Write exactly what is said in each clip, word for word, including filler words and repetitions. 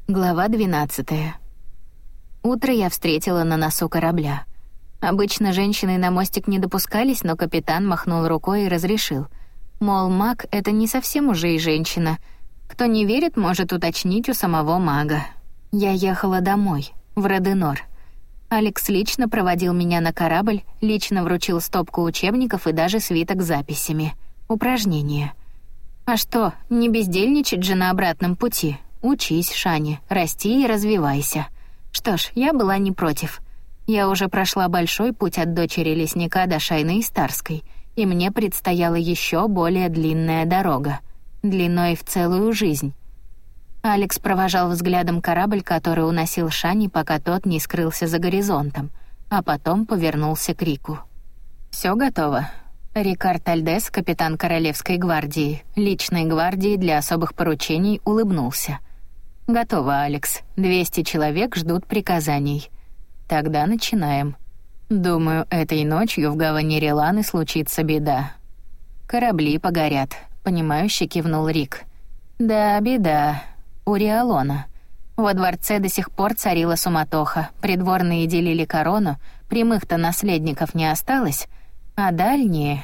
Глава двенадцатая. Утро я встретила на носу корабля. Обычно женщины на мостик не допускались, но капитан махнул рукой и разрешил. Мол, маг — это не совсем уже и женщина. Кто не верит, может уточнить у самого мага. Я ехала домой, в Роденор. Алекс лично проводил меня на корабль, лично вручил стопку учебников и даже свиток с записями. Упражнения. А что, не бездельничать же на обратном пути? Учись, Шани, расти и развивайся. Что ж, я была не против. Я уже прошла большой путь от дочери лесника до Шайны Истарской, и мне предстояла еще более длинная дорога, длиной в целую жизнь. Алекс провожал взглядом корабль, который уносил Шани, пока тот не скрылся за горизонтом, а потом повернулся к Рику. «Все готово?» Рикард Альдес, капитан Королевской гвардии, личной гвардии для особых поручений, улыбнулся. «Готово, Алекс. двести человек ждут приказаний. Тогда начинаем. Думаю, этой ночью в гавани Реланы случится беда. Корабли погорят», — понимающе кивнул Рик. «Да, беда. У Риалона. Во дворце до сих пор царила суматоха, придворные делили корону, прямых-то наследников не осталось, а дальние...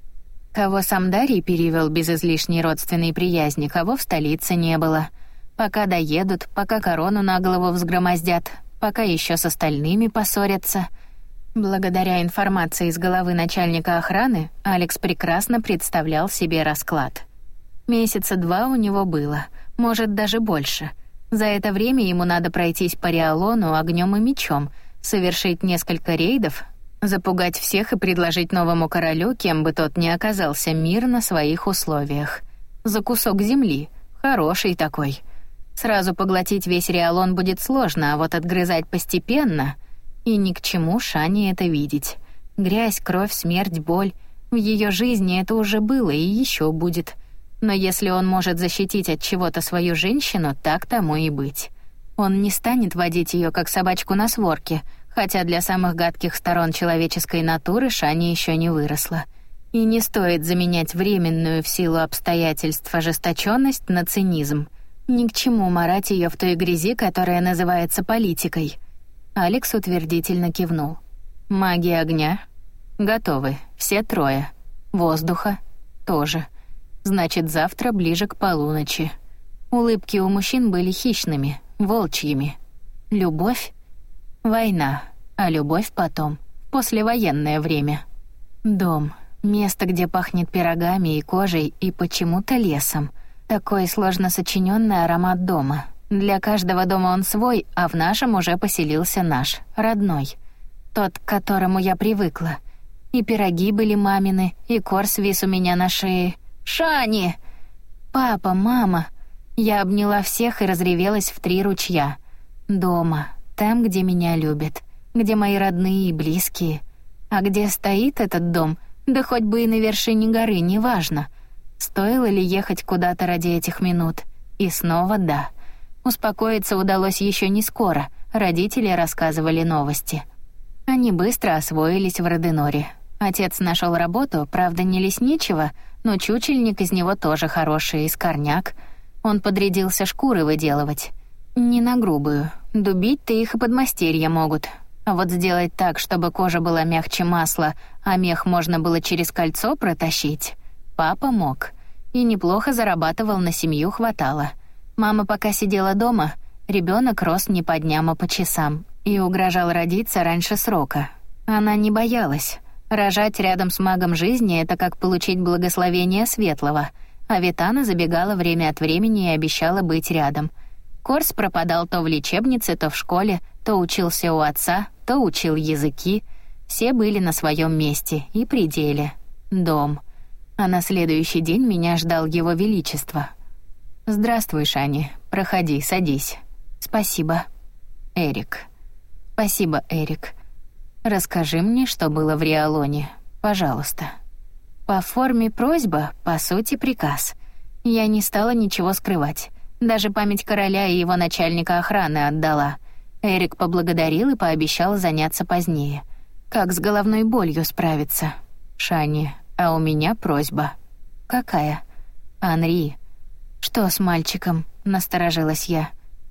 Кого сам Дарий перевел без излишней родственной приязни, кого в столице не было. Пока доедут, пока корону на голову взгромоздят, пока еще с остальными поссорятся. Благодаря информации из головы начальника охраны, Алекс прекрасно представлял себе расклад. Месяца два у него было, может, даже больше. За это время ему надо пройтись по Риалону огнем и мечом, совершить несколько рейдов, запугать всех и предложить новому королю, кем бы тот ни оказался, мир на своих условиях. За кусок земли, хороший такой. Сразу поглотить весь Риалон будет сложно, а вот отгрызать постепенно... И ни к чему Шане это видеть. Грязь, кровь, смерть, боль. В ее жизни это уже было и еще будет. Но если он может защитить от чего-то свою женщину, так тому и быть. Он не станет водить ее как собачку на сворке, хотя для самых гадких сторон человеческой натуры Шане еще не выросла. И не стоит заменять временную в силу обстоятельств ожесточенность на цинизм. Ни к чему марать ее в той грязи, которая называется политикой. Алекс утвердительно кивнул. Маги огня? Готовы, все трое. Воздуха? Тоже. Значит, завтра ближе к полуночи. Улыбки у мужчин были хищными, волчьими. Любовь? Война, а любовь потом, послевоенное время. Дом. Место, где пахнет пирогами и кожей, и почему-то лесом. Такой сложно сочиненный аромат дома. Для каждого дома он свой, а в нашем уже поселился наш, родной. Тот, к которому я привыкла. И пироги были мамины, и корс вис у меня на шее. «Шани!» «Папа, мама!» Я обняла всех и разревелась в три ручья. Дома, там, где меня любят, где мои родные и близкие. А где стоит этот дом, да хоть бы и на вершине горы, неважно. Стоило ли ехать куда-то ради этих минут? И снова да. Успокоиться удалось еще не скоро, родители рассказывали новости. Они быстро освоились в Роденоре. Отец нашел работу, правда, не лесничего, но чучельник из него тоже хороший, из корняк. Он подрядился шкуры выделывать. Не на грубую. Дубить-то их и подмастерья могут. А вот сделать так, чтобы кожа была мягче масла, а мех можно было через кольцо протащить, папа мог. И неплохо зарабатывал, на семью хватало. Мама пока сидела дома, ребенок рос не по дням, а по часам, и угрожал родиться раньше срока. Она не боялась. Рожать рядом с магом жизни — это как получить благословение светлого, а Витана забегала время от времени и обещала быть рядом. Корс пропадал то в лечебнице, то в школе, то учился у отца, то учил языки. Все были на своем месте и пределе. Дом. А на следующий день меня ждал его величество. «Здравствуй, Шани. Проходи, садись». «Спасибо». «Эрик». «Спасибо, Эрик. Расскажи мне, что было в Риалоне, пожалуйста». По форме просьба, по сути приказ. Я не стала ничего скрывать. Даже память короля и его начальника охраны отдала. Эрик поблагодарил и пообещал заняться позднее. Как с головной болью справиться? «Шани, а у меня просьба». «Какая?» «Анри». «Что с мальчиком?» — насторожилась я.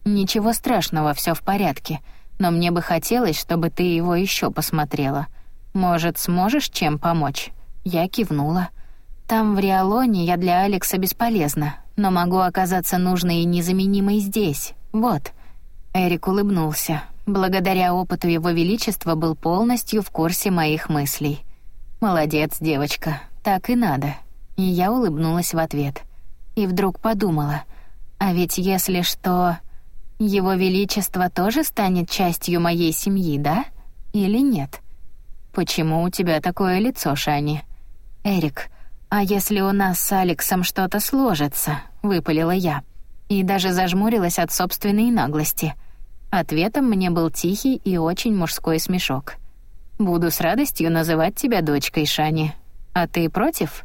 Ничего страшного, все в порядке, но мне бы хотелось, чтобы ты его еще посмотрела. Может, сможешь чем помочь?» Я кивнула. «Там, в Риалоне, я для Алекса бесполезна, но могу оказаться нужной и незаменимой здесь. Вот». Эрик улыбнулся. Благодаря опыту Его Величества был полностью в курсе моих мыслей. «Молодец, девочка, так и надо». И я улыбнулась в ответ. И вдруг подумала, а ведь если что, Его Величество тоже станет частью моей семьи, да? Или нет? «Почему у тебя такое лицо, Шани?» «Эрик, а если у нас с Алексом что-то сложится?» — выпалила я. И даже зажмурилась от собственной наглости. Ответом мне был тихий и очень мужской смешок. «Буду с радостью называть тебя дочкой, Шани. А ты против?»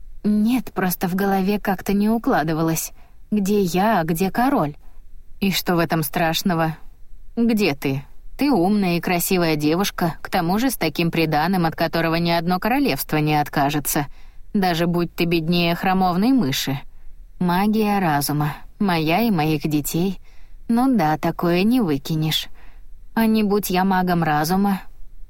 «Нет, просто в голове как-то не укладывалось. Где я, а где король?» «И что в этом страшного? Где ты? Ты умная и красивая девушка, к тому же с таким приданым, от которого ни одно королевство не откажется, даже будь ты беднее храмовной мыши. Магия разума, моя и моих детей. Ну да, такое не выкинешь. А не будь я магом разума,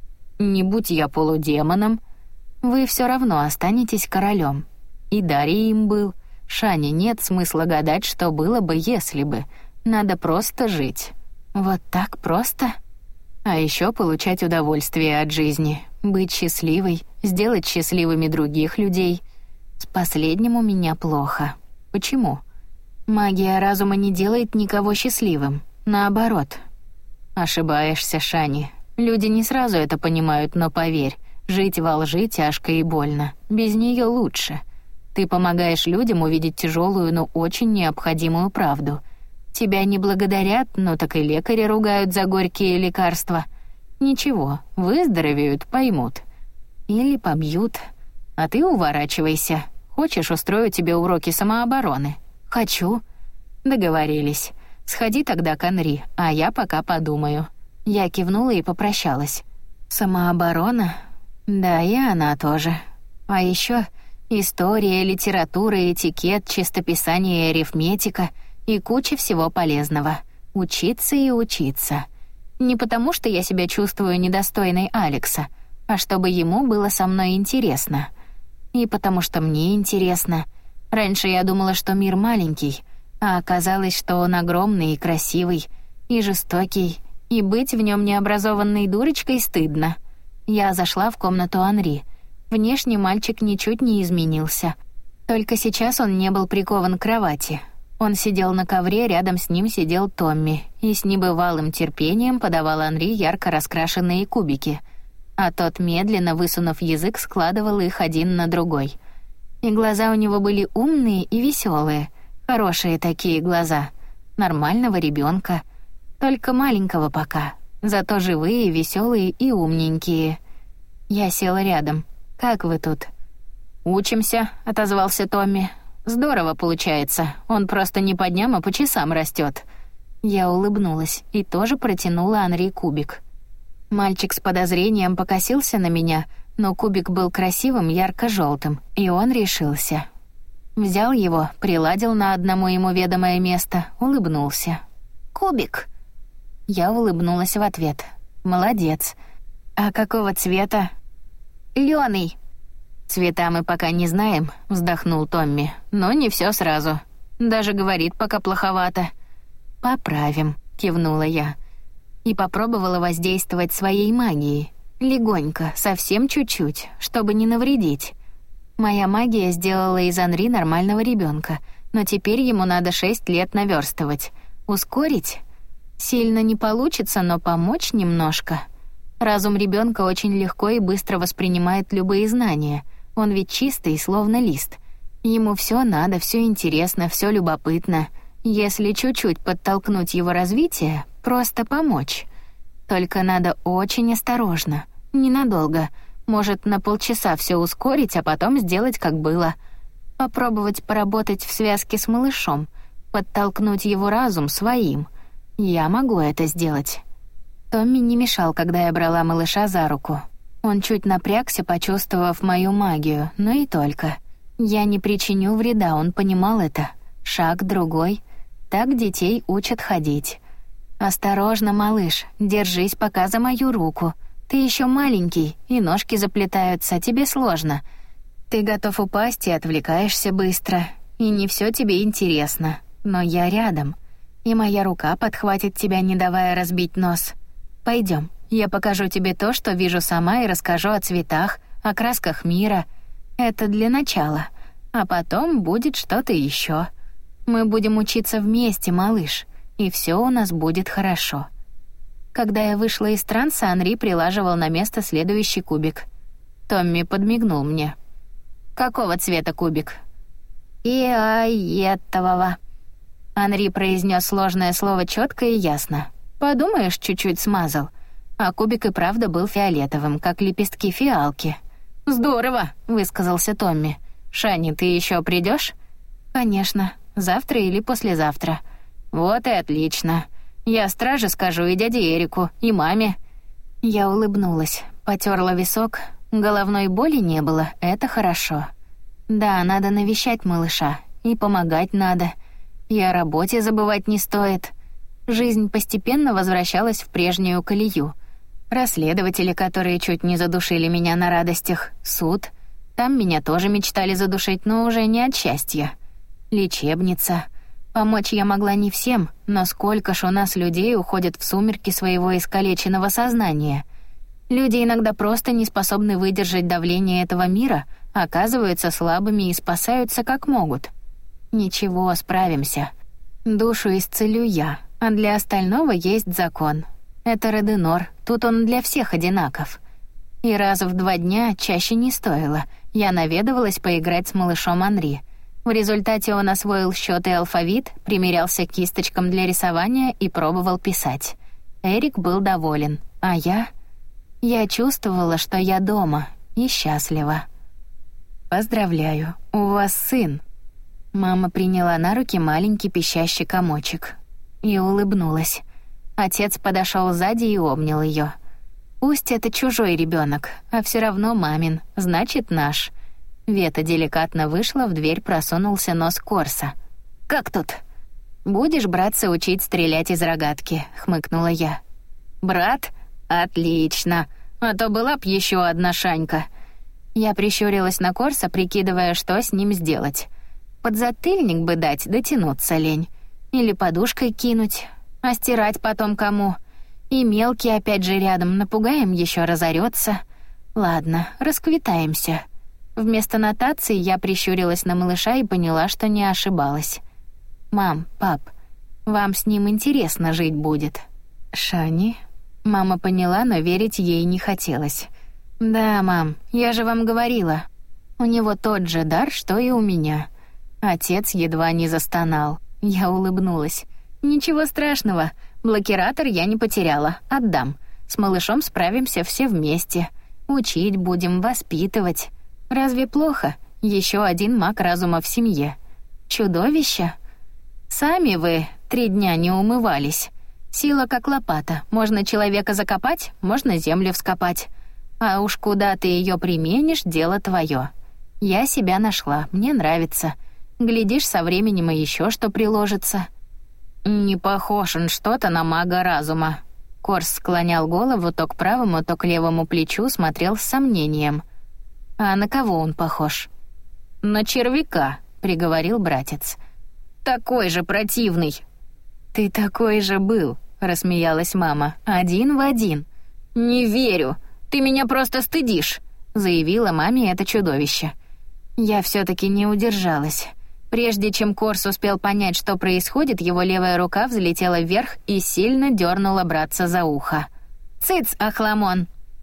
не будь я полудемоном, вы все равно останетесь королем. И Дарий им был. Шане, нет смысла гадать, что было бы, если бы. Надо просто жить. Вот так просто? А еще получать удовольствие от жизни, быть счастливой, сделать счастливыми других людей. С последним у меня плохо. Почему? Магия разума не делает никого счастливым. Наоборот. Ошибаешься, Шани. Люди не сразу это понимают, но поверь, жить во лжи тяжко и больно. Без нее лучше. Ты помогаешь людям увидеть тяжелую, но очень необходимую правду. Тебя не благодарят, но так и лекари ругают за горькие лекарства. Ничего, выздоровеют, поймут. Или побьют. А ты уворачивайся. Хочешь, устрою тебе уроки самообороны? Хочу. Договорились. Сходи тогда к Анри, а я пока подумаю. Я кивнула и попрощалась. Самооборона? Да, и она тоже. А еще история, литература, этикет, чистописание и арифметика и куча всего полезного. Учиться и учиться. Не потому, что я себя чувствую недостойной Алекса, а чтобы ему было со мной интересно. И потому что мне интересно. Раньше я думала, что мир маленький, а оказалось, что он огромный и красивый, и жестокий, и быть в нем необразованной дурочкой стыдно. Я зашла в комнату Анри. Внешне мальчик ничуть не изменился. Только сейчас он не был прикован к кровати. Он сидел на ковре, рядом с ним сидел Томми, и с небывалым терпением подавал Анри ярко раскрашенные кубики, а тот, медленно высунув язык, складывал их один на другой. И глаза у него были умные и веселые, хорошие такие глаза, нормального ребенка, только маленького пока, зато живые, веселые и умненькие. Я села рядом. «Как вы тут?» «Учимся», — отозвался Томми. «Здорово получается, он просто не по дням, а по часам растет». Я улыбнулась и тоже протянула Анри кубик. Мальчик с подозрением покосился на меня, но кубик был красивым, ярко-желтым, и он решился. Взял его, приладил на одному ему ведомое место, улыбнулся. «Кубик!» Я улыбнулась в ответ. «Молодец. А какого цвета?» «Лёный». «Цвета мы пока не знаем», — вздохнул Томми. «Но не все сразу. Даже говорит пока плоховато». «Поправим», — кивнула я. И попробовала воздействовать своей магией. Легонько, совсем чуть-чуть, чтобы не навредить. Моя магия сделала из Анри нормального ребенка, но теперь ему надо шесть лет наверстывать. Ускорить? Сильно не получится, но помочь немножко. Разум ребенка очень легко и быстро воспринимает любые знания. Он ведь чистый, словно лист. Ему все надо, все интересно, все любопытно. Если чуть-чуть подтолкнуть его развитие, просто помочь. Только надо очень осторожно, ненадолго. Может, на полчаса все ускорить, а потом сделать, как было. Попробовать поработать в связке с малышом, подтолкнуть его разум своим. Я могу это сделать. Томми не мешал, когда я брала малыша за руку. Он чуть напрягся, почувствовав мою магию, но и только. Я не причиню вреда, он понимал это. Шаг другой. Так детей учат ходить. Осторожно, малыш, держись пока за мою руку. Ты еще маленький, и ножки заплетаются, тебе сложно. Ты готов упасть и отвлекаешься быстро, и не все тебе интересно. Но я рядом, и моя рука подхватит тебя, не давая разбить нос. Пойдем, я покажу тебе то, что вижу сама, и расскажу о цветах, о красках мира. Это для начала, а потом будет что-то еще. Мы будем учиться вместе, малыш, и все у нас будет хорошо. Когда я вышла из транса, Анри прилаживал на место следующий кубик. Томми подмигнул мне. «Какого цвета кубик?» «Фиолетового». Анри произнес сложное слово четко и ясно. «Подумаешь, чуть-чуть смазал». А кубик и правда был фиолетовым, как лепестки фиалки. «Здорово», — высказался Томми. «Шани, ты еще придешь?» «Конечно. Завтра или послезавтра». «Вот и отлично. Я страже скажу и дяде Эрику, и маме». Я улыбнулась, потёрла висок. Головной боли не было, это хорошо. Да, надо навещать малыша, и помогать надо. И о работе забывать не стоит. Жизнь постепенно возвращалась в прежнюю колею. Расследователи, которые чуть не задушили меня на радостях, суд. Там меня тоже мечтали задушить, но уже не от счастья. Лечебница. Помочь я могла не всем, но сколько ж у нас людей уходит в сумерки своего искалеченного сознания. Люди иногда просто не способны выдержать давление этого мира, оказываются слабыми и спасаются как могут. Ничего, справимся. Душу исцелю я, а для остального есть закон. Это Роденор, тут он для всех одинаков. И раз в два дня чаще не стоило. Я наведывалась поиграть с малышом Анри. В результате он освоил счёт и алфавит, примерялся к кисточкам для рисования и пробовал писать. Эрик был доволен, а я... Я чувствовала, что я дома и счастлива. «Поздравляю, у вас сын». Мама приняла на руки маленький пищащий комочек и улыбнулась. Отец подошел сзади и обнял ее. Пусть это чужой ребенок, а все равно мамин, значит наш. Вета деликатно вышла, в дверь просунулся нос Корса. «Как тут?» «Будешь браться учить стрелять из рогатки», — хмыкнула я. «Брат? Отлично, а то была б еще одна Шанька». Я прищурилась на Корса, прикидывая, что с ним сделать. Подзатыльник бы дать, дотянуться лень. Или подушкой кинуть, а стирать потом кому? И мелкий опять же рядом, напугаем, еще разорется. Ладно, расквитаемся. Вместо нотации я прищурилась на малыша и поняла, что не ошибалась. «Мам, пап, вам с ним интересно жить будет». «Шани?» Мама поняла, но верить ей не хотелось. «Да, мам, я же вам говорила. У него тот же дар, что и у меня». Отец едва не застонал. Я улыбнулась. «Ничего страшного, блокиратор я не потеряла, отдам. С малышом справимся все вместе. Учить будем, воспитывать. Разве плохо? Еще один маг разума в семье. Чудовище? Сами вы три дня не умывались. Сила как лопата. Можно человека закопать, можно землю вскопать. А уж куда ты ее применишь, дело твое. Я себя нашла, мне нравится. Глядишь, со временем и еще что приложится». «Не похож он что-то на мага разума». Корс склонял голову то к правому, то к левому плечу, смотрел с сомнением. «А на кого он похож?» «На червяка», — приговорил братец. «Такой же противный». «Ты такой же был», — рассмеялась мама. «Один в один». «Не верю. Ты меня просто стыдишь», — заявила маме это чудовище. Я все-таки не удержалась. Прежде чем Корс успел понять, что происходит, его левая рука взлетела вверх и сильно дернула братца за ухо. «Цыц, Ахламон!»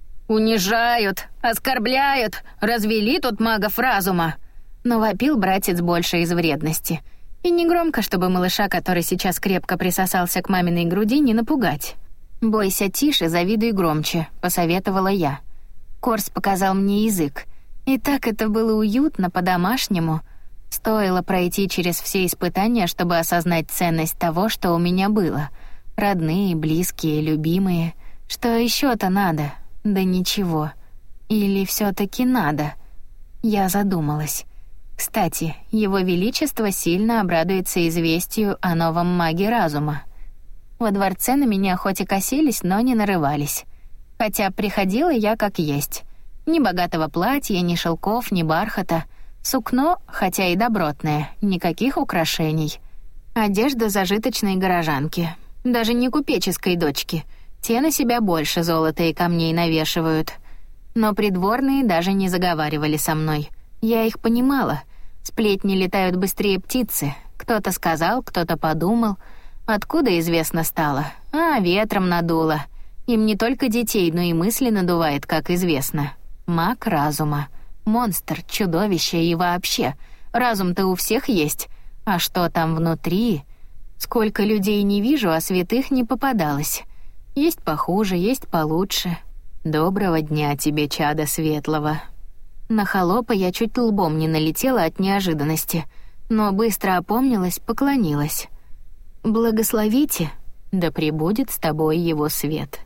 «Унижают, оскорбляют, развели тут магов разума!» Но вопил братец больше из вредности. И не громко, чтобы малыша, который сейчас крепко присосался к маминой груди, не напугать. «Бойся тише, завидуй громче», — посоветовала я. Корс показал мне язык. И так это было уютно, по-домашнему. Стоило пройти через все испытания, чтобы осознать ценность того, что у меня было. Родные, близкие, любимые. Что еще-то надо? Да ничего. Или все-таки надо? Я задумалась. Кстати, Его Величество сильно обрадуется известию о новом маге разума. Во дворце на меня хоть и косились, но не нарывались. Хотя приходила я как есть. Ни богатого платья, ни шелков, ни бархата. Сукно, хотя и добротное, никаких украшений. Одежда зажиточной горожанки. Даже не купеческой дочки. Те на себя больше золота и камней навешивают. Но придворные даже не заговаривали со мной. Я их понимала. Сплетни летают быстрее птицы. Кто-то сказал, кто-то подумал. Откуда известно стало? А, ветром надуло. Им не только детей, но и мысли надувает, как известно. Маг разума. Монстр, чудовище и вообще. Разум-то у всех есть. А что там внутри? Сколько людей не вижу, а святых не попадалось. Есть похуже, есть получше. Доброго дня тебе, чадо светлого. На холопа я чуть лбом не налетела от неожиданности, но быстро опомнилась, поклонилась. «Благословите, да пребудет с тобой его свет».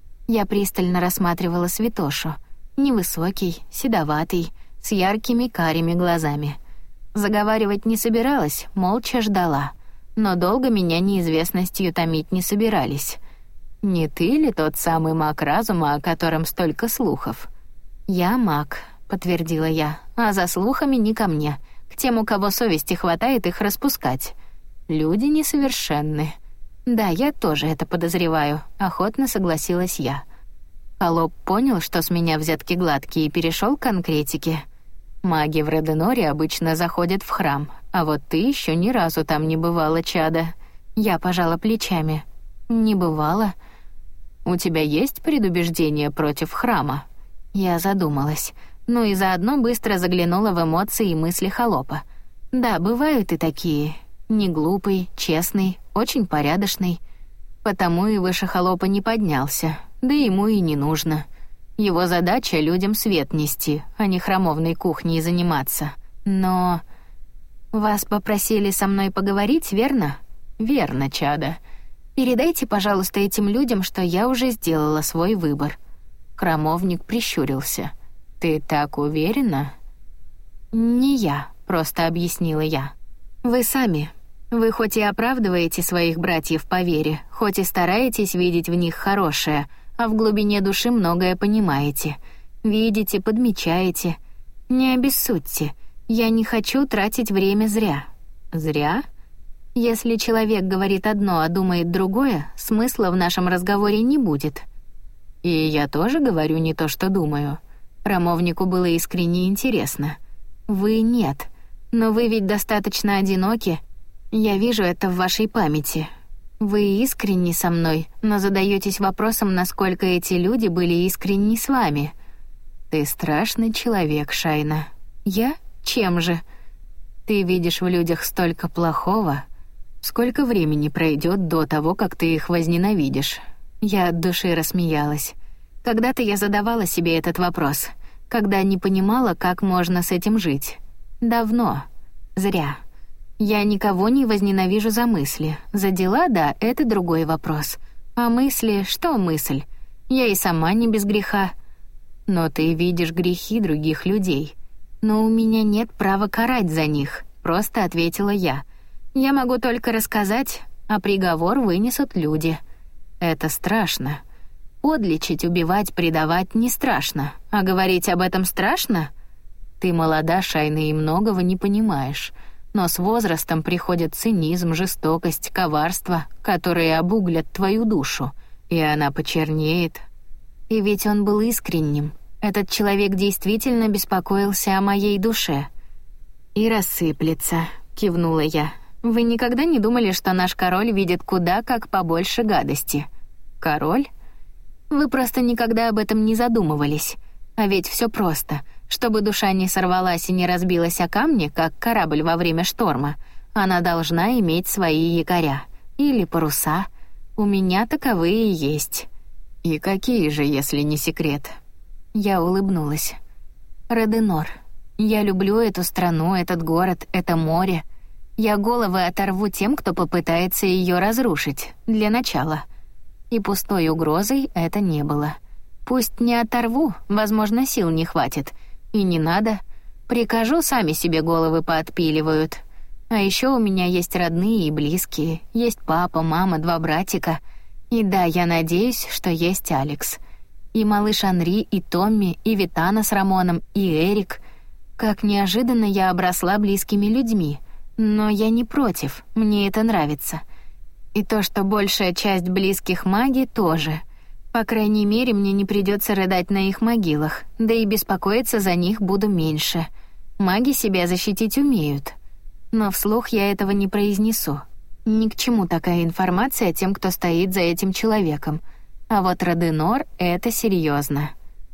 Я пристально рассматривала святошу. Невысокий, седоватый, с яркими карими глазами. Заговаривать не собиралась, молча ждала. Но долго меня неизвестностью томить не собирались. «Не ты ли тот самый маг разума, о котором столько слухов?» «Я маг», — подтвердила я, «а за слухами не ко мне, к тем, у кого совести хватает их распускать. Люди несовершенны». «Да, я тоже это подозреваю», — охотно согласилась я. Холоп понял, что с меня взятки гладкие, и перешел к конкретике. «Маги в Реденоре обычно заходят в храм, а вот ты еще ни разу там не бывала, чадо». Я пожала плечами. «Не бывала». «У тебя есть предубеждение против храма?» Я задумалась, ну и заодно быстро заглянула в эмоции и мысли холопа. «Да, бывают и такие. Не глупый, честный, очень порядочный. Потому и выше холопа не поднялся, да ему и не нужно. Его задача — людям свет нести, а не храмовной кухней заниматься. Но... Вас попросили со мной поговорить, верно?» «Верно, чадо. Передайте, пожалуйста, этим людям, что я уже сделала свой выбор». Храмовник прищурился. «Ты так уверена?» «Не я», — просто объяснила я. «Вы сами. Вы хоть и оправдываете своих братьев по вере, хоть и стараетесь видеть в них хорошее, а в глубине души многое понимаете. Видите, подмечаете. Не обессудьте. Я не хочу тратить время зря». «Зря?» «Если человек говорит одно, а думает другое, смысла в нашем разговоре не будет». «И я тоже говорю не то, что думаю». Храмовнику было искренне интересно. «Вы нет. Но вы ведь достаточно одиноки. Я вижу это в вашей памяти. Вы искренни со мной, но задаетесь вопросом, насколько эти люди были искренни с вами». «Ты страшный человек, Шайна». «Я? Чем же?» «Ты видишь в людях столько плохого. Сколько времени пройдет до того, как ты их возненавидишь?» Я от души рассмеялась. Когда-то я задавала себе этот вопрос, когда не понимала, как можно с этим жить. Давно. Зря. Я никого не возненавижу за мысли. За дела, да, это другой вопрос. А мысли, что мысль? Я и сама не без греха. Но ты видишь грехи других людей. Но у меня нет права карать за них, просто ответила я. Я могу только рассказать, а приговор вынесут люди. Это страшно. Подлечить, убивать, предавать не страшно, а говорить об этом страшно? Ты молода, Шайна, и многого не понимаешь. Но с возрастом приходит цинизм, жестокость, коварство, которые обуглят твою душу, и она почернеет. И ведь он был искренним. Этот человек действительно беспокоился о моей душе. «И рассыплется», — кивнула я. «Вы никогда не думали, что наш король видит куда как побольше гадости?» «Король?» «Вы просто никогда об этом не задумывались. А ведь все просто. Чтобы душа не сорвалась и не разбилась о камни, как корабль во время шторма, она должна иметь свои якоря. Или паруса. У меня таковые есть». «И какие же, если не секрет?» Я улыбнулась. «Реденор. Я люблю эту страну, этот город, это море. Я головы оторву тем, кто попытается ее разрушить, для начала. И пустой угрозой это не было. Пусть не оторву, возможно, сил не хватит. И не надо. Прикажу, сами себе головы поотпиливают. А еще у меня есть родные и близкие. Есть папа, мама, два братика. И да, я надеюсь, что есть Алекс. И малыш Анри, и Томми, и Витана с Рамоном, и Эрик. Как неожиданно я обросла близкими людьми. Но я не против, мне это нравится. И то, что большая часть близких маги, тоже. По крайней мере, мне не придется рыдать на их могилах, да и беспокоиться за них буду меньше. Маги себя защитить умеют. Но вслух я этого не произнесу. Ни к чему такая информация тем, кто стоит за этим человеком. А вот Роденор — это серьезно.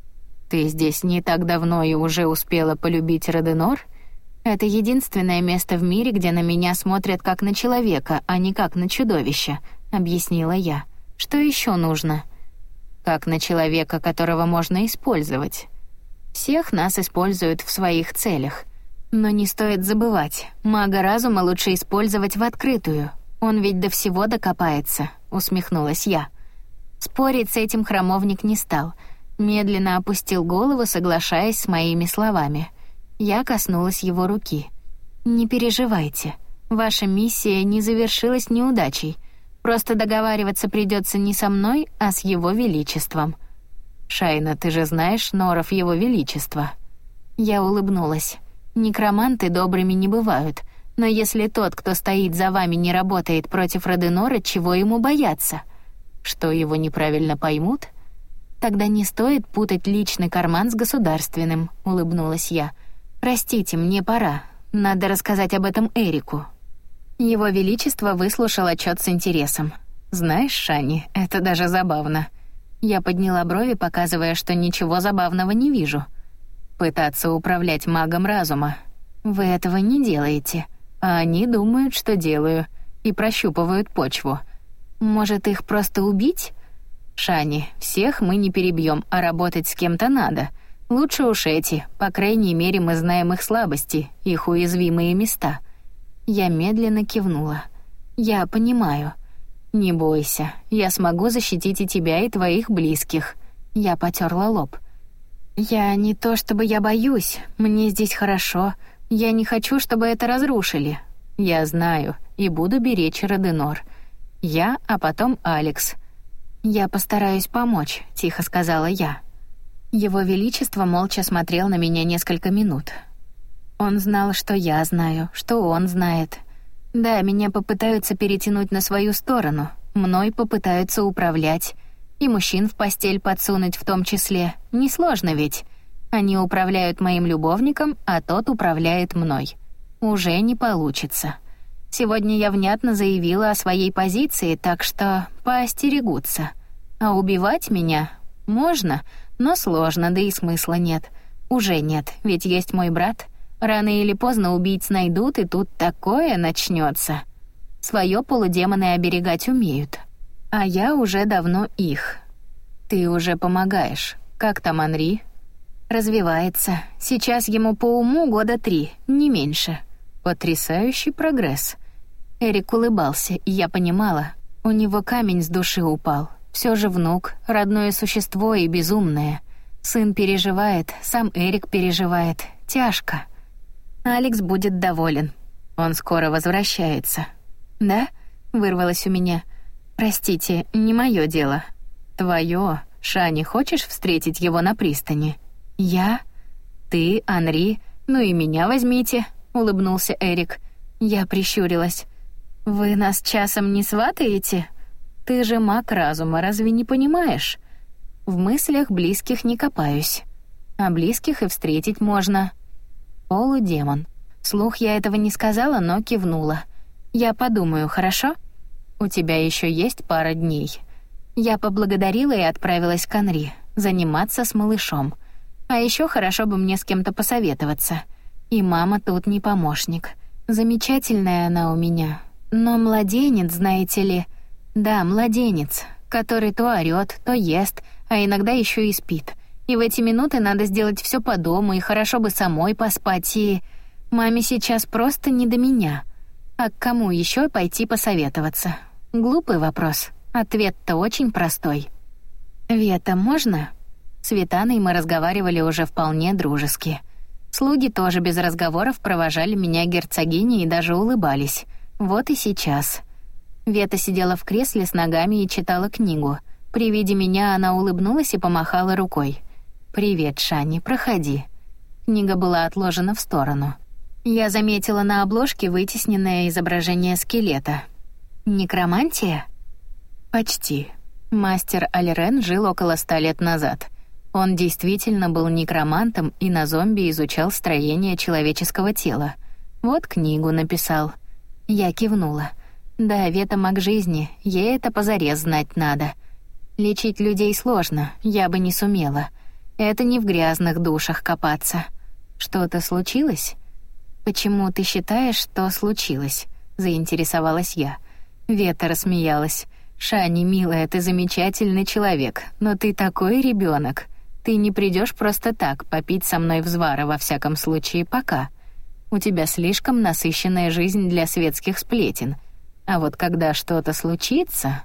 Ты здесь не так давно и уже успела полюбить Роденор? Это единственное место в мире, где на меня смотрят как на человека, а не как на чудовище, объяснила я. Что еще нужно? Как на человека, которого можно использовать. Всех нас используют в своих целях. Но не стоит забывать, мага разума лучше использовать в открытую. Он ведь до всего докопается, усмехнулась я. Спорить с этим храмовник не стал. Медленно опустил голову, соглашаясь с моими словами. Я коснулась его руки. «Не переживайте. Ваша миссия не завершилась неудачей. Просто договариваться придется не со мной, а с его величеством». «Шайна, ты же знаешь норов его величества?» Я улыбнулась. «Некроманты добрыми не бывают. Но если тот, кто стоит за вами, не работает против Роденора, чего ему бояться? Что, его неправильно поймут? Тогда не стоит путать личный карман с государственным», — улыбнулась я. «Простите, мне пора. Надо рассказать об этом Эрику». Его Величество выслушал отчет с интересом. «Знаешь, Шани, это даже забавно». Я подняла брови, показывая, что ничего забавного не вижу. «Пытаться управлять магом разума. Вы этого не делаете. А они думают, что делаю, и прощупывают почву. Может, их просто убить? Шани, всех мы не перебьем, а работать с кем-то надо. Лучше уж эти, по крайней мере, мы знаем их слабости, их уязвимые места». Я медленно кивнула. «Я понимаю. Не бойся, я смогу защитить и тебя, и твоих близких». Я потёрла лоб. «Я не то чтобы я боюсь, мне здесь хорошо. Я не хочу, чтобы это разрушили. Я знаю, и буду беречь Роденор. Я, а потом Алекс. Я постараюсь помочь», — тихо сказала я. Его Величество молча смотрел на меня несколько минут. Он знал, что я знаю, что он знает. Да, меня попытаются перетянуть на свою сторону, мной попытаются управлять, и мужчин в постель подсунуть в том числе. Несложно ведь. Они управляют моим любовником, а тот управляет мной. Уже не получится. Сегодня я внятно заявила о своей позиции, так что поостерегутся. А убивать меня можно, но сложно, да и смысла нет. Уже нет, ведь есть мой брат. Рано или поздно убийц найдут, и тут такое начнется. Своё полудемоны оберегать умеют. А я уже давно их. Ты уже помогаешь. Как там Анри? Развивается. Сейчас ему по уму года три, не меньше. Потрясающий прогресс. Эрик улыбался, и я понимала, у него камень с души упал. Всё же внук, родное существо и безумное. Сын переживает, сам Эрик переживает. Тяжко. Алекс будет доволен. Он скоро возвращается. «Да?» — вырвалось у меня. «Простите, не моё дело». «Твоё. Шани, хочешь встретить его на пристани?» «Я?» «Ты, Анри, ну и меня возьмите», — улыбнулся Эрик. Я прищурилась. «Вы нас часом не сватаете? Ты же маг разума, разве не понимаешь? В мыслях близких не копаюсь. А близких и встретить можно». Полудемон. Вслух я этого не сказала, но кивнула. «Я подумаю, хорошо? У тебя еще есть пара дней». Я поблагодарила и отправилась к Анри, заниматься с малышом. А еще хорошо бы мне с кем-то посоветоваться. И мама тут не помощник. Замечательная она у меня. Но младенец, знаете ли... Да, младенец, который то орёт, то ест, а иногда еще и спит. И в эти минуты надо сделать все по дому, и хорошо бы самой поспать, и... Маме сейчас просто не до меня. А к кому еще пойти посоветоваться? Глупый вопрос. Ответ-то очень простой. «Вета, можно?» С Витаной мы разговаривали уже вполне дружески. Слуги тоже без разговоров провожали меня к герцогине и даже улыбались. Вот и сейчас. Вета сидела в кресле с ногами и читала книгу. При виде меня она улыбнулась и помахала рукой. «Привет, Шани, проходи». Книга была отложена в сторону. Я заметила на обложке вытесненное изображение скелета. Некромантия? Почти. Мастер Альрен жил около ста лет назад. Он действительно был некромантом и на зомби изучал строение человеческого тела. Вот книгу написал. Я кивнула. Да, Вета маг жизни, ей это позарез знать надо. Лечить людей сложно, я бы не сумела. Это не в грязных душах копаться. Что-то случилось? Почему ты считаешь, что случилось? Заинтересовалась я. Вета рассмеялась. Шани, милая, ты замечательный человек, но ты такой ребенок. Ты не придешь просто так попить со мной взвара во всяком случае пока. У тебя слишком насыщенная жизнь для светских сплетен. А вот когда что-то случится...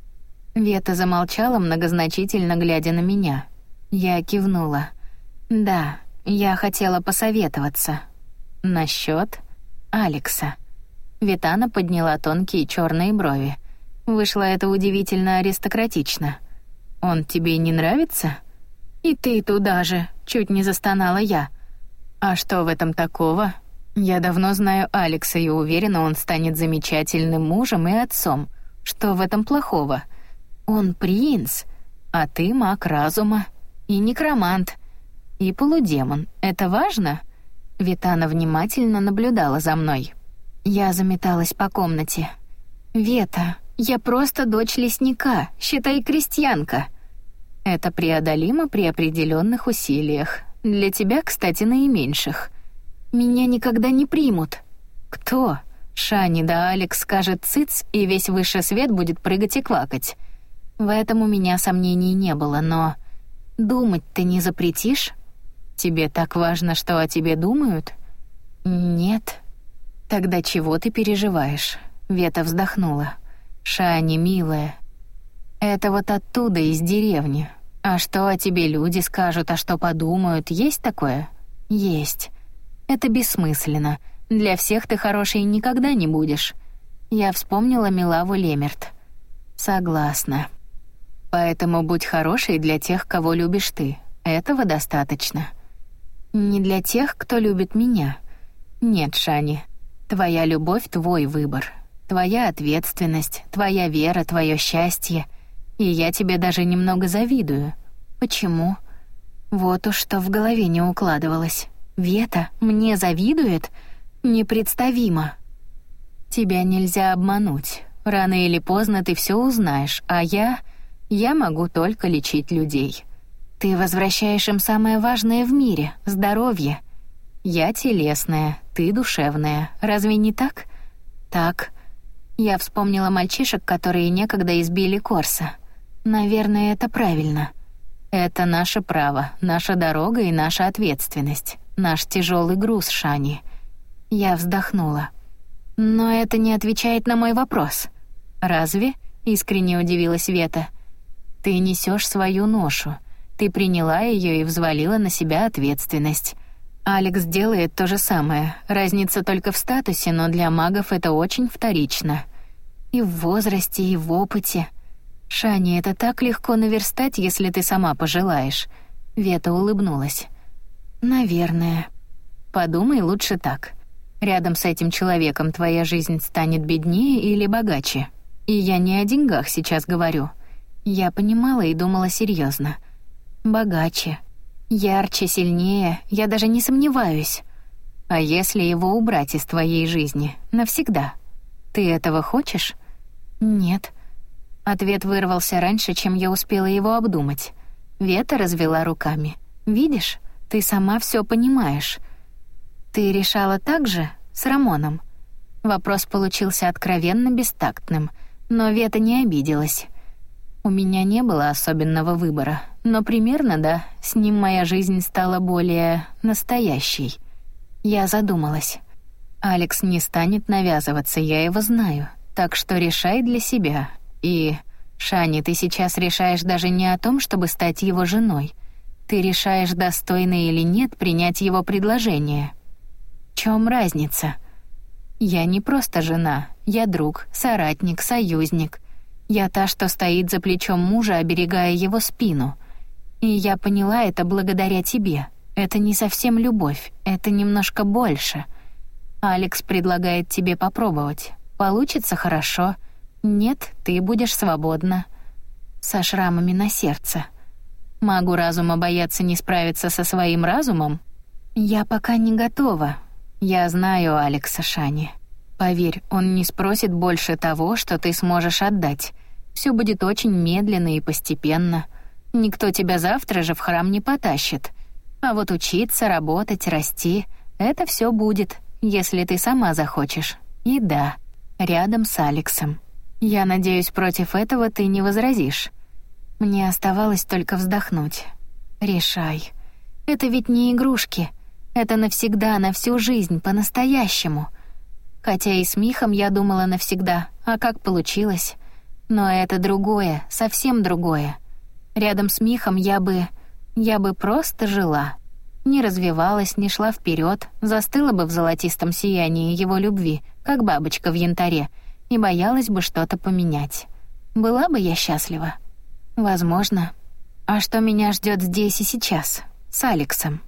Вета замолчала, многозначительно глядя на меня. Я кивнула. Да, я хотела посоветоваться. Насчёт Алекса. Ветана подняла тонкие черные брови. Вышло это удивительно аристократично. Он тебе не нравится? И ты туда же, чуть не застонала я. А что в этом такого? Я давно знаю Алекса и уверена, он станет замечательным мужем и отцом. Что в этом плохого? Он принц, а ты маг разума и некромант, и полудемон. Это важно? Ветана внимательно наблюдала за мной. Я заметалась по комнате. Вета, я просто дочь лесника, считай, крестьянка. Это преодолимо при определенных усилиях. Для тебя, кстати, наименьших. Меня никогда не примут. Кто? Шани да Алекс скажет «цыц», и весь высший свет будет прыгать и квакать. В этом у меня сомнений не было, но... Думать ты не запретишь? Тебе так важно, что о тебе думают? Нет. Тогда чего ты переживаешь? Вета вздохнула. Шани, милая, это вот оттуда, из деревни. А что о тебе люди скажут, а что подумают, есть такое? Есть. Это бессмысленно. Для всех ты хорошей никогда не будешь. Я вспомнила Милаву Лемерт. Согласна. Поэтому будь хорошей для тех, кого любишь ты. Этого достаточно. Не для тех, кто любит меня. Нет, Шани. Твоя любовь — твой выбор. Твоя ответственность, твоя вера, твое счастье. И я тебе даже немного завидую. Почему? Вот уж что в голове не укладывалось. Вета мне завидует? Непредставимо. Тебя нельзя обмануть. Рано или поздно ты все узнаешь, а я... Я могу только лечить людей. Ты возвращаешь им самое важное в мире — здоровье. Я телесная, ты душевная. Разве не так? Так. Я вспомнила мальчишек, которые некогда избили Корса. Наверное, это правильно. Это наше право, наша дорога и наша ответственность. Наш тяжелый груз, Шани. Я вздохнула. Но это не отвечает на мой вопрос. Разве? Искренне удивилась Вета. Ты несешь свою ношу. Ты приняла ее и взвалила на себя ответственность. Алекс делает то же самое. Разница только в статусе, но для магов это очень вторично. И в возрасте, и в опыте. Шани, это так легко наверстать, если ты сама пожелаешь. Вета улыбнулась. Наверное. Подумай лучше так. Рядом с этим человеком твоя жизнь станет беднее или богаче. И я не о деньгах сейчас говорю. Я понимала и думала серьезно. Богаче. Ярче, сильнее, я даже не сомневаюсь. А если его убрать из твоей жизни? Навсегда. Ты этого хочешь? Нет. Ответ вырвался раньше, чем я успела его обдумать. Вета развела руками. Видишь, ты сама все понимаешь. Ты решала так же с Рамоном? Вопрос получился откровенно бестактным, но Вета не обиделась. У меня не было особенного выбора, но примерно, да, с ним моя жизнь стала более настоящей. Я задумалась. Алекс не станет навязываться, я его знаю, так что решай для себя. И, Шани, ты сейчас решаешь даже не о том, чтобы стать его женой. Ты решаешь, достойно или нет принять его предложение. В чём разница? Я не просто жена, я друг, соратник, союзник. Я та, что стоит за плечом мужа, оберегая его спину. И я поняла это благодаря тебе. Это не совсем любовь, это немножко больше. Алекс предлагает тебе попробовать. Получится хорошо. Нет, ты будешь свободна. Со шрамами на сердце. Магу разума бояться не справиться со своим разумом? Я пока не готова. Я знаю Алекса, Шани. Поверь, он не спросит больше того, что ты сможешь отдать. Все будет очень медленно и постепенно. Никто тебя завтра же в храм не потащит. А вот учиться, работать, расти — это все будет, если ты сама захочешь. И да, рядом с Алексом. Я надеюсь, против этого ты не возразишь. Мне оставалось только вздохнуть. Решай. Это ведь не игрушки. Это навсегда, на всю жизнь, по-настоящему. Хотя и с Михом я думала навсегда, а как получилось? Но это другое, совсем другое. Рядом с Михом я бы... я бы просто жила. Не развивалась, не шла вперед, застыла бы в золотистом сиянии его любви, как бабочка в янтаре, и боялась бы что-то поменять. Была бы я счастлива? Возможно. А что меня ждет здесь и сейчас? С Алексом.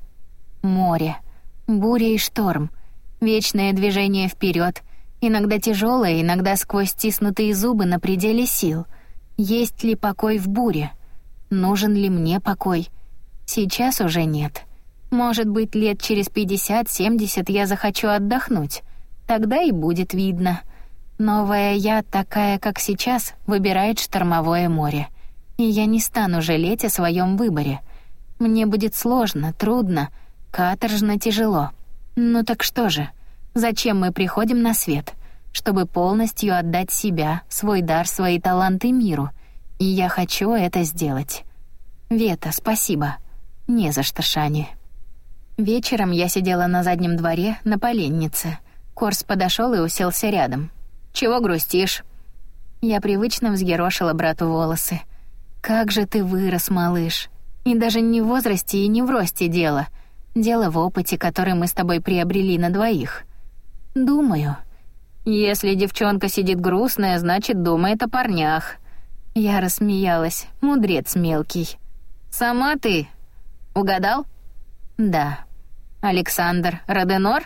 Море. Буря и шторм. Вечное движение вперед, иногда тяжелое, иногда сквозь стиснутые зубы на пределе сил. Есть ли покой в буре? Нужен ли мне покой? Сейчас уже нет. Может быть, лет через пятьдесят-семьдесят я захочу отдохнуть. Тогда и будет видно. Новая я, такая, как сейчас, выбирает штормовое море. И я не стану жалеть о своем выборе. Мне будет сложно, трудно, каторжно тяжело. Ну так что же? Зачем мы приходим на свет? Чтобы полностью отдать себя, свой дар, свои таланты миру. И я хочу это сделать. Вета, спасибо. Не за что, Шани. Вечером я сидела на заднем дворе, на поленнице. Корс подошел и уселся рядом. «Чего грустишь?» Я привычно взъерошила брату волосы. «Как же ты вырос, малыш. И даже не в возрасте и не в росте дело. Дело в опыте, который мы с тобой приобрели на двоих. Думаю. Если девчонка сидит грустная, значит, думает о парнях». Я рассмеялась. Мудрец мелкий. «Сама ты? Угадал?» «Да». «Александр Роденор?»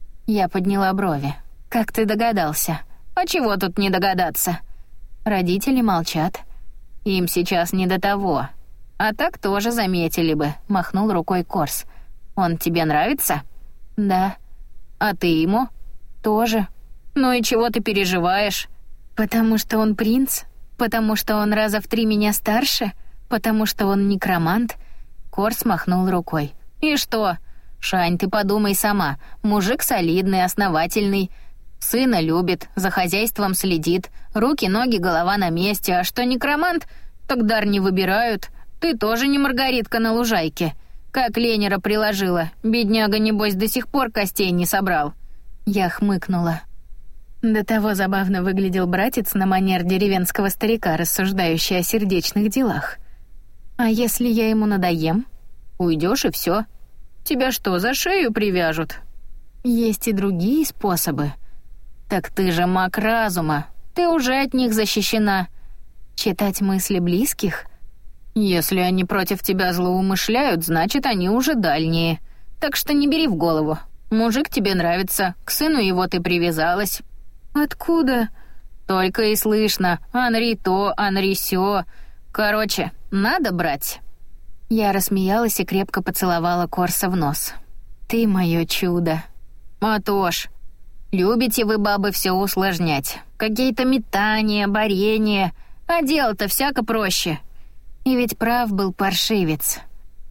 Я подняла брови. «Как ты догадался?» «А чего тут не догадаться?» Родители молчат. «Им сейчас не до того. А так тоже заметили бы», — махнул рукой Корс. «Он тебе нравится?» «Да». «А ты ему?» «Тоже». «Ну и чего ты переживаешь?» «Потому что он принц? Потому что он раза в три меня старше? Потому что он некромант?» Корс махнул рукой. «И что? Шань, ты подумай сама. Мужик солидный, основательный. Сына любит, за хозяйством следит. Руки, ноги, голова на месте. А что некромант? Так дар не выбирают. Ты тоже не Маргаритка на лужайке. Как Ленера приложила. Бедняга, небось, до сих пор костей не собрал». Я хмыкнула. До того забавно выглядел братец на манер деревенского старика, рассуждающий о сердечных делах. «А если я ему надоем?» «Уйдешь и все. Тебя что, за шею привяжут?» «Есть и другие способы». «Так ты же маг разума. Ты уже от них защищена». «Читать мысли близких?» «Если они против тебя злоумышляют, значит, они уже дальние. Так что не бери в голову. Мужик тебе нравится, к сыну его ты привязалась». «Откуда?» «Только и слышно. Анри то, Анри сё. Короче, надо брать». Я рассмеялась и крепко поцеловала Корса в нос. «Ты моё чудо». «А то ж. Любите вы, бабы, все усложнять. Какие-то метания, борения. А дело-то всяко проще». И ведь прав был паршивец.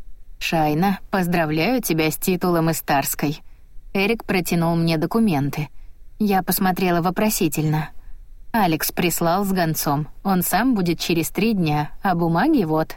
«Шайна, поздравляю тебя с титулом Истарской». Эрик протянул мне документы. Я посмотрела вопросительно. Алекс прислал с гонцом. Он сам будет через три дня, а бумаги вот.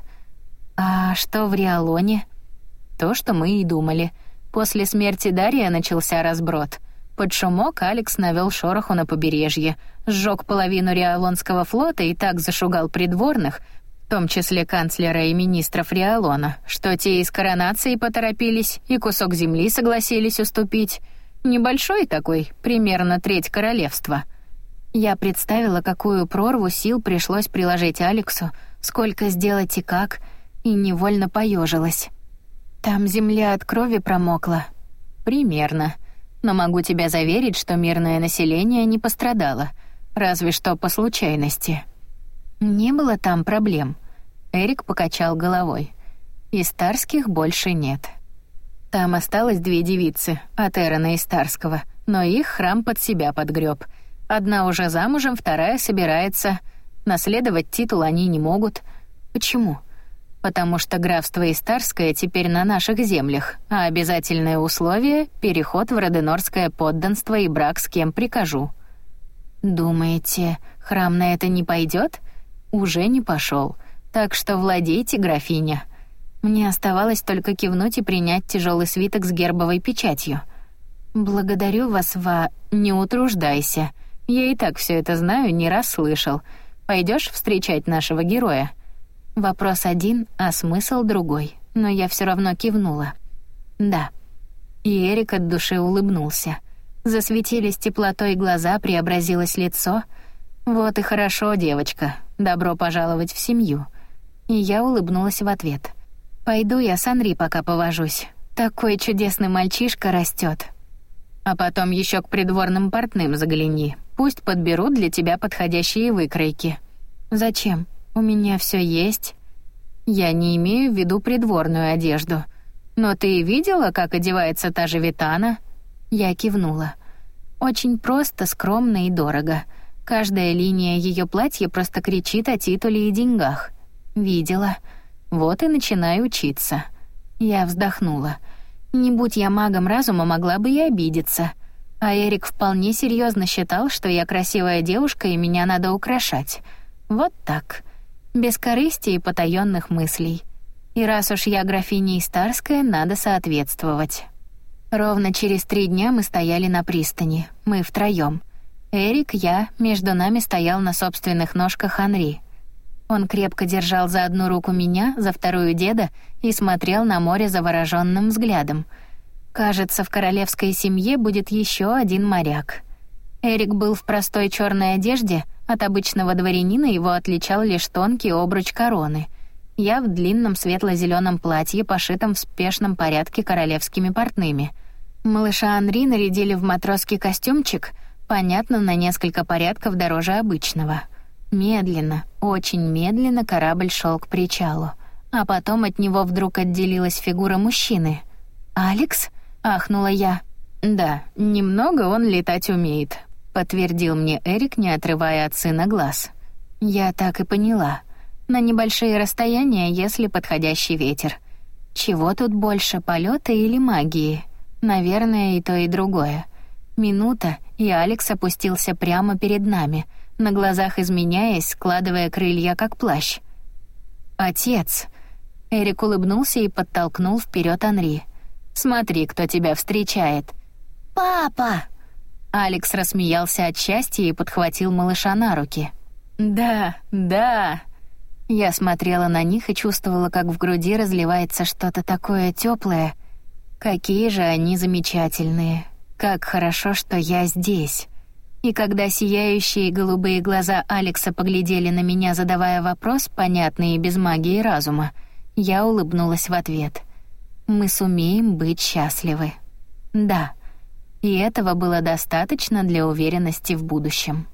А что в Риалоне? То, что мы и думали. После смерти Дария начался разброд. Под шумок Алекс навел шороху на побережье, сжег половину Риалонского флота и так зашугал придворных, том числе канцлера и министров Риалона, что те из коронации поторопились и кусок земли согласились уступить. Небольшой такой, примерно треть королевства. Я представила, какую прорву сил пришлось приложить Алексу, сколько сделать и как, и невольно поежилась. Там земля от крови промокла. Примерно. Но могу тебя заверить, что мирное население не пострадало, разве что по случайности. Не было там проблем. Эрик покачал головой. Истарских больше нет. Там осталось две девицы, от Эрона Истарского, но их храм под себя подгреб. Одна уже замужем, вторая собирается. Наследовать титул они не могут. Почему? Потому что графство Истарское теперь на наших землях, а обязательное условие — переход в роденорское подданство и брак с кем прикажу. Думаете, храм на это не пойдет? Уже не пошел. Так что владейте, графиня. Мне оставалось только кивнуть и принять тяжелый свиток с гербовой печатью. Благодарю вас, Ва... Не утруждайся. Я и так все это знаю, не раз слышал. Пойдешь встречать нашего героя? Вопрос один, а смысл другой. Но я все равно кивнула. Да. И Эрик от души улыбнулся. Засветились теплотой глаза, преобразилось лицо. Вот и хорошо, девочка. Добро пожаловать в семью. И я улыбнулась в ответ. Пойду я с Анри пока повожусь. Такой чудесный мальчишка растет. А потом еще к придворным портным загляни. Пусть подберут для тебя подходящие выкройки. Зачем? У меня все есть. Я не имею в виду придворную одежду. Но ты видела, как одевается та же Витана? Я кивнула. Очень просто, скромно и дорого. Каждая линия ее платья просто кричит о титуле и деньгах. Видела. Вот и начинаю учиться. Я вздохнула. Не будь я магом разума, могла бы и обидеться. А Эрик вполне серьезно считал, что я красивая девушка и меня надо украшать. Вот так. Без корысти и потаённых мыслей. И раз уж я графиня Истарская, надо соответствовать. Ровно через три дня мы стояли на пристани. Мы втроём. Эрик, я, между нами стоял на собственных ножках Анри. Он крепко держал за одну руку меня, за вторую деда и смотрел на море заворожённым взглядом. Кажется, в королевской семье будет еще один моряк. Эрик был в простой черной одежде, от обычного дворянина его отличал лишь тонкий обруч короны. Я в длинном светло-зеленом платье, пошитом в спешном порядке королевскими портными. Малыша Анри нарядили в матросский костюмчик, понятно, на несколько порядков дороже обычного. Медленно, очень медленно корабль шел к причалу, а потом от него вдруг отделилась фигура мужчины. «Алекс?» — ахнула я. «Да, немного он летать умеет», — подтвердил мне Эрик, не отрывая от сына глаз. Я так и поняла. На небольшие расстояния, если подходящий ветер. Чего тут больше, полета или магии? Наверное, и то, и другое. Минута, и Алекс опустился прямо перед нами, на глазах изменяясь, складывая крылья как плащ. «Отец!» Эрик улыбнулся и подтолкнул вперед Анри. «Смотри, кто тебя встречает!» «Папа!» Алекс рассмеялся от счастья и подхватил малыша на руки. «Да, да!» Я смотрела на них и чувствовала, как в груди разливается что-то такое теплое. Какие же они замечательные! Как хорошо, что я здесь! И когда сияющие голубые глаза Алекса поглядели на меня, задавая вопрос, понятный и без магии разума, я улыбнулась в ответ. Мы сумеем быть счастливы. Да, и этого было достаточно для уверенности в будущем.